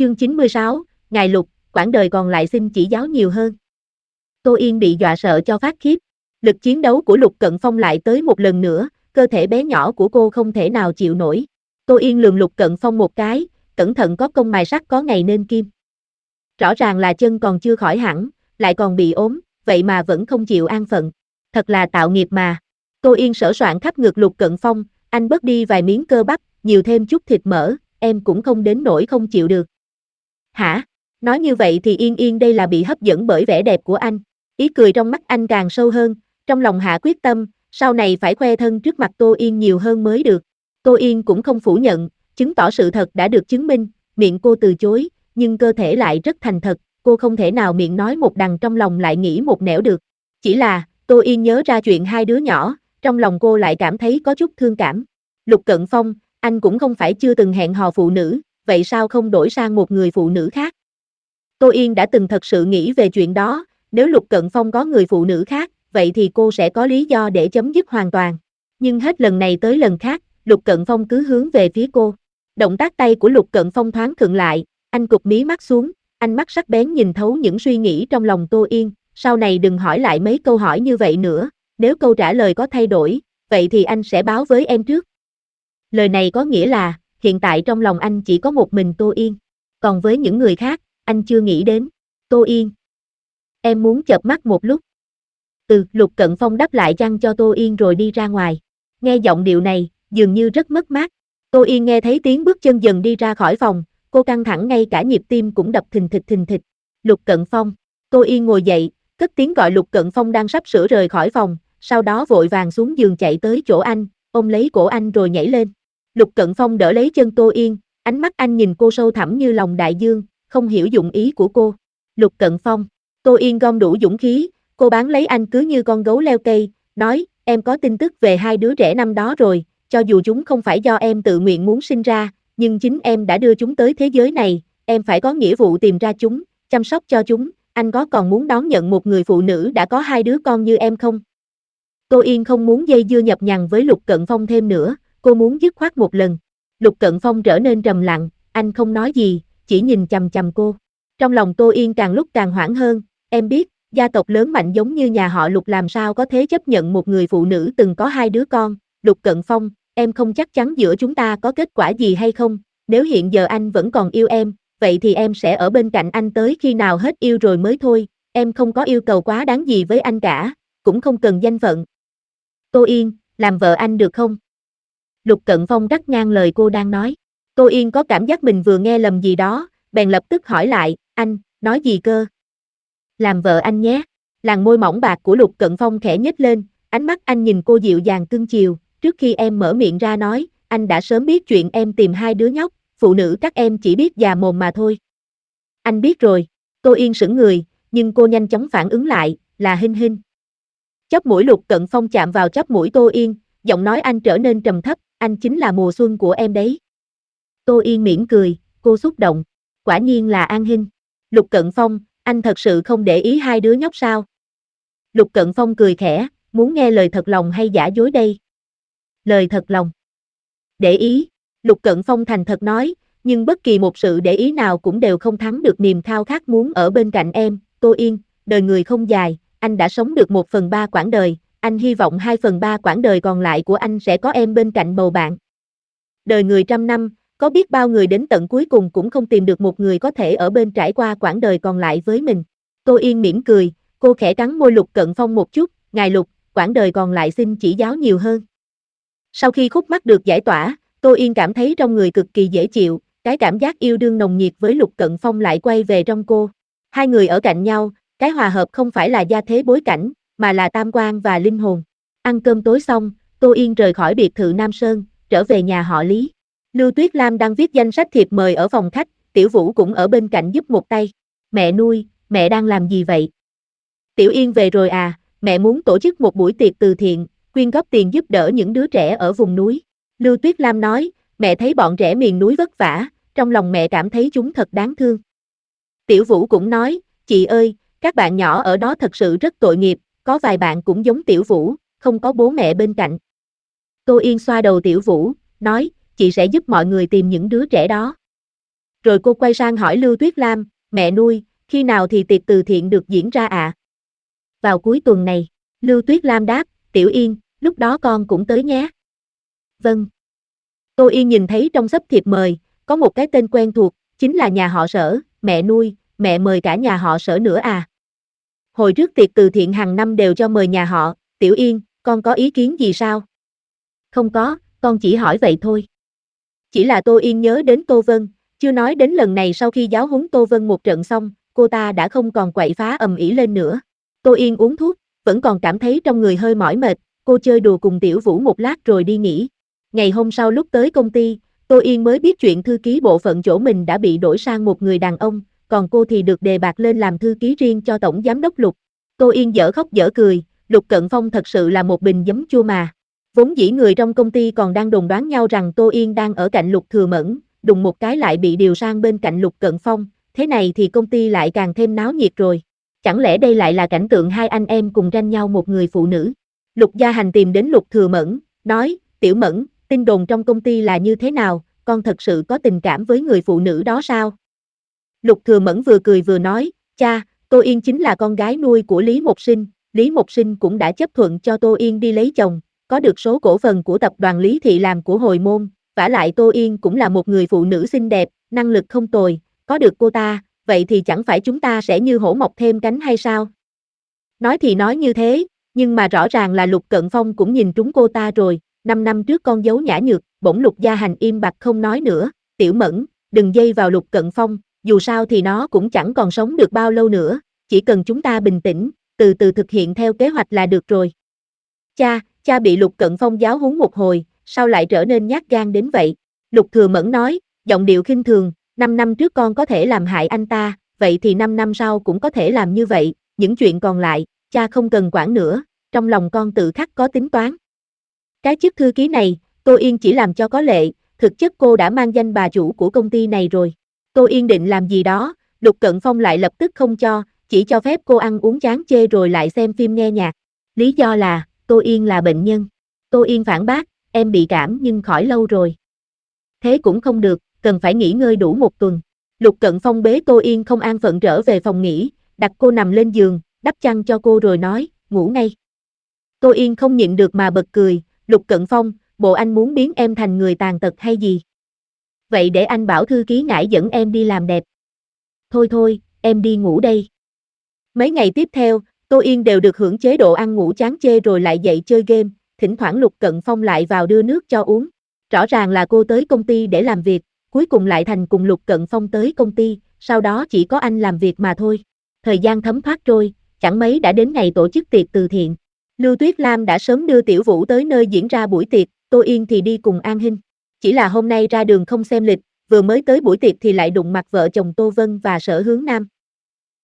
Chương 96, Ngài Lục, quãng đời còn lại xin chỉ giáo nhiều hơn. Tô Yên bị dọa sợ cho phát khiếp. Lực chiến đấu của Lục Cận Phong lại tới một lần nữa, cơ thể bé nhỏ của cô không thể nào chịu nổi. Tô Yên lườm Lục Cận Phong một cái, cẩn thận có công mài sắt có ngày nên kim. Rõ ràng là chân còn chưa khỏi hẳn, lại còn bị ốm, vậy mà vẫn không chịu an phận. Thật là tạo nghiệp mà. Tô Yên sỡ soạn khắp ngực Lục Cận Phong, anh bớt đi vài miếng cơ bắp, nhiều thêm chút thịt mỡ, em cũng không đến nỗi không chịu được. Hả? Nói như vậy thì Yên Yên đây là bị hấp dẫn bởi vẻ đẹp của anh. Ý cười trong mắt anh càng sâu hơn, trong lòng hạ quyết tâm, sau này phải khoe thân trước mặt Tô Yên nhiều hơn mới được. Tô Yên cũng không phủ nhận, chứng tỏ sự thật đã được chứng minh, miệng cô từ chối, nhưng cơ thể lại rất thành thật, cô không thể nào miệng nói một đằng trong lòng lại nghĩ một nẻo được. Chỉ là, Tô Yên nhớ ra chuyện hai đứa nhỏ, trong lòng cô lại cảm thấy có chút thương cảm. Lục Cận Phong, anh cũng không phải chưa từng hẹn hò phụ nữ, vậy sao không đổi sang một người phụ nữ khác? Tô Yên đã từng thật sự nghĩ về chuyện đó, nếu Lục Cận Phong có người phụ nữ khác, vậy thì cô sẽ có lý do để chấm dứt hoàn toàn. Nhưng hết lần này tới lần khác, Lục Cận Phong cứ hướng về phía cô. Động tác tay của Lục Cận Phong thoáng khựng lại, anh cụp mí mắt xuống, ánh mắt sắc bén nhìn thấu những suy nghĩ trong lòng Tô Yên, sau này đừng hỏi lại mấy câu hỏi như vậy nữa, nếu câu trả lời có thay đổi, vậy thì anh sẽ báo với em trước. Lời này có nghĩa là, hiện tại trong lòng anh chỉ có một mình Tô Yên, còn với những người khác, anh chưa nghĩ đến. Tô Yên, em muốn chợp mắt một lúc. Lục Cận Phong đáp lại chăng cho Tô Yên rồi đi ra ngoài. Nghe giọng điệu này, dường như rất mất mát. Tô Yên nghe thấy tiếng bước chân dần đi ra khỏi phòng, cô căng thẳng ngay cả nhịp tim cũng đập thình thịch thình thịch. Lục Cận Phong, Tô Yên ngồi dậy, cất tiếng gọi Lục Cận Phong đang sắp sửa rời khỏi phòng, sau đó vội vàng xuống giường chạy tới chỗ anh, ôm lấy cổ anh rồi nhảy lên. Lục Cận Phong đỡ lấy chân Tô Yên, ánh mắt anh nhìn cô sâu thẳm như lòng đại dương, không hiểu dụng ý của cô. Lục Cận Phong, Tô Yên gom đủ dũng khí, cô bán lấy anh cứ như con gấu leo cây, nói, em có tin tức về hai đứa trẻ năm đó rồi, cho dù chúng không phải do em tự nguyện muốn sinh ra, nhưng chính em đã đưa chúng tới thế giới này, em phải có nghĩa vụ tìm ra chúng, chăm sóc cho chúng, anh có còn muốn đón nhận một người phụ nữ đã có hai đứa con như em không? Tô Yên không muốn dây dưa nhập nhằng với Lục Cận Phong thêm nữa, cô muốn dứt khoát một lần. Lục Cận Phong trở nên trầm lặng, anh không nói gì, chỉ nhìn chằm chằm cô. Trong lòng Tô Yên càng lúc càng hoảng hơn, em biết, gia tộc lớn mạnh giống như nhà họ Lục làm sao có thể chấp nhận một người phụ nữ từng có hai đứa con. Lục Cận Phong, em không chắc chắn giữa chúng ta có kết quả gì hay không, nếu hiện giờ anh vẫn còn yêu em, vậy thì em sẽ ở bên cạnh anh tới khi nào hết yêu rồi mới thôi, em không có yêu cầu quá đáng gì với anh cả, cũng không cần danh phận. Tô Yên, làm vợ anh được không? Lục Cận Phong cắt ngang lời cô đang nói. Tô Yên có cảm giác mình vừa nghe lầm gì đó, bèn lập tức hỏi lại, anh, nói gì cơ? Làm vợ anh nhé. Làn môi mỏng bạc của Lục Cận Phong khẽ nhếch lên, ánh mắt anh nhìn cô dịu dàng cưng chiều, trước khi em mở miệng ra nói, anh đã sớm biết chuyện em tìm hai đứa nhóc, phụ nữ các em chỉ biết già mồm mà thôi. Anh biết rồi. Tô Yên sững người, nhưng cô nhanh chóng phản ứng lại, là Hinh Hinh. Chóp mũi Lục Cận Phong chạm vào chóp mũi Tô Yên, giọng nói anh trở nên trầm thấp, anh chính là mùa xuân của em đấy. Tô Yên mỉm cười, cô xúc động, quả nhiên là An Hinh. Lục Cận Phong, anh thật sự không để ý hai đứa nhóc sao? Lục Cận Phong cười khẽ, muốn nghe lời thật lòng hay giả dối đây? Lời thật lòng. Để ý, Lục Cận Phong thành thật nói, nhưng bất kỳ một sự để ý nào cũng đều không thắng được niềm khao khát muốn ở bên cạnh em, Tô Yên, đời người không dài, anh đã sống được 1/3 quãng đời, anh hy vọng 2/3 quãng đời còn lại của anh sẽ có em bên cạnh bầu bạn. Đời người 100 năm, có biết bao người đến tận cuối cùng cũng không tìm được một người có thể ở bên trải qua quãng đời còn lại với mình. Tô Yên mỉm cười, cô khẽ cắn môi Lục Cận Phong một chút, ngài Lục, quãng đời còn lại xin chỉ giáo nhiều hơn. Sau khi khúc mắc được giải tỏa, Tô Yên cảm thấy trong người cực kỳ dễ chịu, cái cảm giác yêu đương nồng nhiệt với Lục Cận Phong lại quay về trong cô. Hai người ở cạnh nhau, cái hòa hợp không phải là gia thế bối cảnh, mà là tam quan và linh hồn. Ăn cơm tối xong, Tô Yên rời khỏi biệt thự Nam Sơn, trở về nhà họ Lý. Lưu Tuyết Lam đang viết danh sách thiệp mời ở phòng khách, Tiểu Vũ cũng ở bên cạnh giúp một tay. Mẹ nuôi, mẹ đang làm gì vậy? Tiểu Yên về rồi à, mẹ muốn tổ chức một buổi tiệc từ thiện, quyên góp tiền giúp đỡ những đứa trẻ ở vùng núi. Lưu Tuyết Lam nói, mẹ thấy bọn trẻ miền núi vất vả, trong lòng mẹ cảm thấy chúng thật đáng thương. Tiểu Vũ cũng nói, chị ơi, các bạn nhỏ ở đó thật sự rất tội nghiệp, có vài bạn cũng giống Tiểu Vũ, không có bố mẹ bên cạnh. Tô Yên xoa đầu Tiểu Vũ, nói, chị sẽ giúp mọi người tìm những đứa trẻ đó. Rồi cô quay sang hỏi Lưu Tuyết Lam, mẹ nuôi, khi nào thì tiệc từ thiện được diễn ra ạ? Vào cuối tuần này, Lưu Tuyết Lam đáp, Tiểu Yên, lúc đó con cũng tới nhé. Vâng. Tô Yên nhìn thấy trong xấp thiệp mời, có một cái tên quen thuộc, chính là nhà họ Sở, mẹ nuôi, mẹ mời cả nhà họ Sở nữa à? Hồi trước tiệc từ thiện hàng năm đều cho mời nhà họ, Tiểu Yên, con có ý kiến gì sao? Không có, con chỉ hỏi vậy thôi. Chỉ là Tô Yên nhớ đến Tô Vân, chưa nói đến lần này sau khi giáo huấn Tô Vân một trận xong, cô ta đã không còn quậy phá ầm ĩ lên nữa. Tô Yên uống thuốc, vẫn còn cảm thấy trong người hơi mỏi mệt, cô chơi đùa cùng Tiểu Vũ một lát rồi đi nghỉ. Ngày hôm sau lúc tới công ty, Tô Yên mới biết chuyện thư ký bộ phận chỗ mình đã bị đổi sang một người đàn ông, còn cô thì được đề bạt lên làm thư ký riêng cho tổng giám đốc Lục. Tô Yên dở khóc dở cười, Lục Cận Phong thật sự là một bình giấm chua mà. Vốn dĩ người trong công ty còn đang đồn đoán nhau rằng Tô Yên đang ở cạnh Lục Thừa Mẫn, đùng một cái lại bị điều sang bên cạnh Lục Cận Phong, thế này thì công ty lại càng thêm náo nhiệt rồi. Chẳng lẽ đây lại là cảnh tượng hai anh em cùng tranh nhau một người phụ nữ? Lục Gia Hành tìm đến Lục Thừa Mẫn, nói, Tiểu Mẫn, tin đồn trong công ty là như thế nào, con thật sự có tình cảm với người phụ nữ đó sao? Lục Thừa Mẫn vừa cười vừa nói, cha, Tô Yên chính là con gái nuôi của Lý Mộc Sinh, Lý Mộc Sinh cũng đã chấp thuận cho Tô Yên đi lấy chồng, có được số cổ phần của tập đoàn Lý Thị làm của hồi môn, vả lại Tô Yên cũng là một người phụ nữ xinh đẹp, năng lực không tồi, có được cô ta, vậy thì chẳng phải chúng ta sẽ như hổ mọc thêm cánh hay sao? Nói thì nói như thế, nhưng mà rõ ràng là Lục Cận Phong cũng nhìn trúng cô ta rồi, 5 năm trước con dấu nhã nhược, bỗng Lục Gia Hành im bặt không nói nữa, Tiểu Mẫn, đừng dây vào Lục Cận Phong, dù sao thì nó cũng chẳng còn sống được bao lâu nữa, chỉ cần chúng ta bình tĩnh, từ từ thực hiện theo kế hoạch là được rồi. Cha bị Lục Cận Phong giáo huấn một hồi, sao lại trở nên nhát gan đến vậy? Lục Thừa Mẫn nói, giọng điệu khinh thường, 5 năm trước con có thể làm hại anh ta, vậy thì 5 năm sau cũng có thể làm như vậy, những chuyện còn lại, cha không cần quản nữa, trong lòng con tự khắc có tính toán. Cái chức thư ký này, Tô Yên chỉ làm cho có lệ, thực chất cô đã mang danh bà chủ của công ty này rồi. Tô Yên định làm gì đó, Lục Cận Phong lại lập tức không cho, chỉ cho phép cô ăn uống chán chê rồi lại xem phim nghe nhạc. Lý do là, Tô Yên là bệnh nhân. Tô Yên phản bác, em bị cảm nhưng khỏi lâu rồi. Thế cũng không được, cần phải nghỉ ngơi đủ một tuần. Lục Cận Phong bế Tô Yên không an phận trở về phòng nghỉ, đặt cô nằm lên giường, đắp chăn cho cô rồi nói, ngủ ngay. Tô Yên không nhịn được mà bật cười, Lục Cận Phong, bộ anh muốn biến em thành người tàn tật hay gì? Vậy để anh bảo thư ký Ngải dẫn em đi làm đẹp. Thôi, em đi ngủ đây. Mấy ngày tiếp theo, Tô Yên đều được hưởng chế độ ăn ngủ chán chê rồi lại dậy chơi game, thỉnh thoảng Lục Cận Phong lại vào đưa nước cho uống. Rõ ràng là cô tới công ty để làm việc, cuối cùng lại thành cùng Lục Cận Phong tới công ty, sau đó chỉ có anh làm việc mà thôi. Thời gian thấm thoát trôi, chẳng mấy đã đến ngày tổ chức tiệc từ thiện. Lưu Tuyết Lam đã sớm đưa Tiểu Vũ tới nơi diễn ra buổi tiệc, Tô Yên thì đi cùng An Hinh. Chỉ là hôm nay ra đường không xem lịch, vừa mới tới buổi tiệc thì lại đụng mặt vợ chồng Tô Vân và Sở Hướng Nam.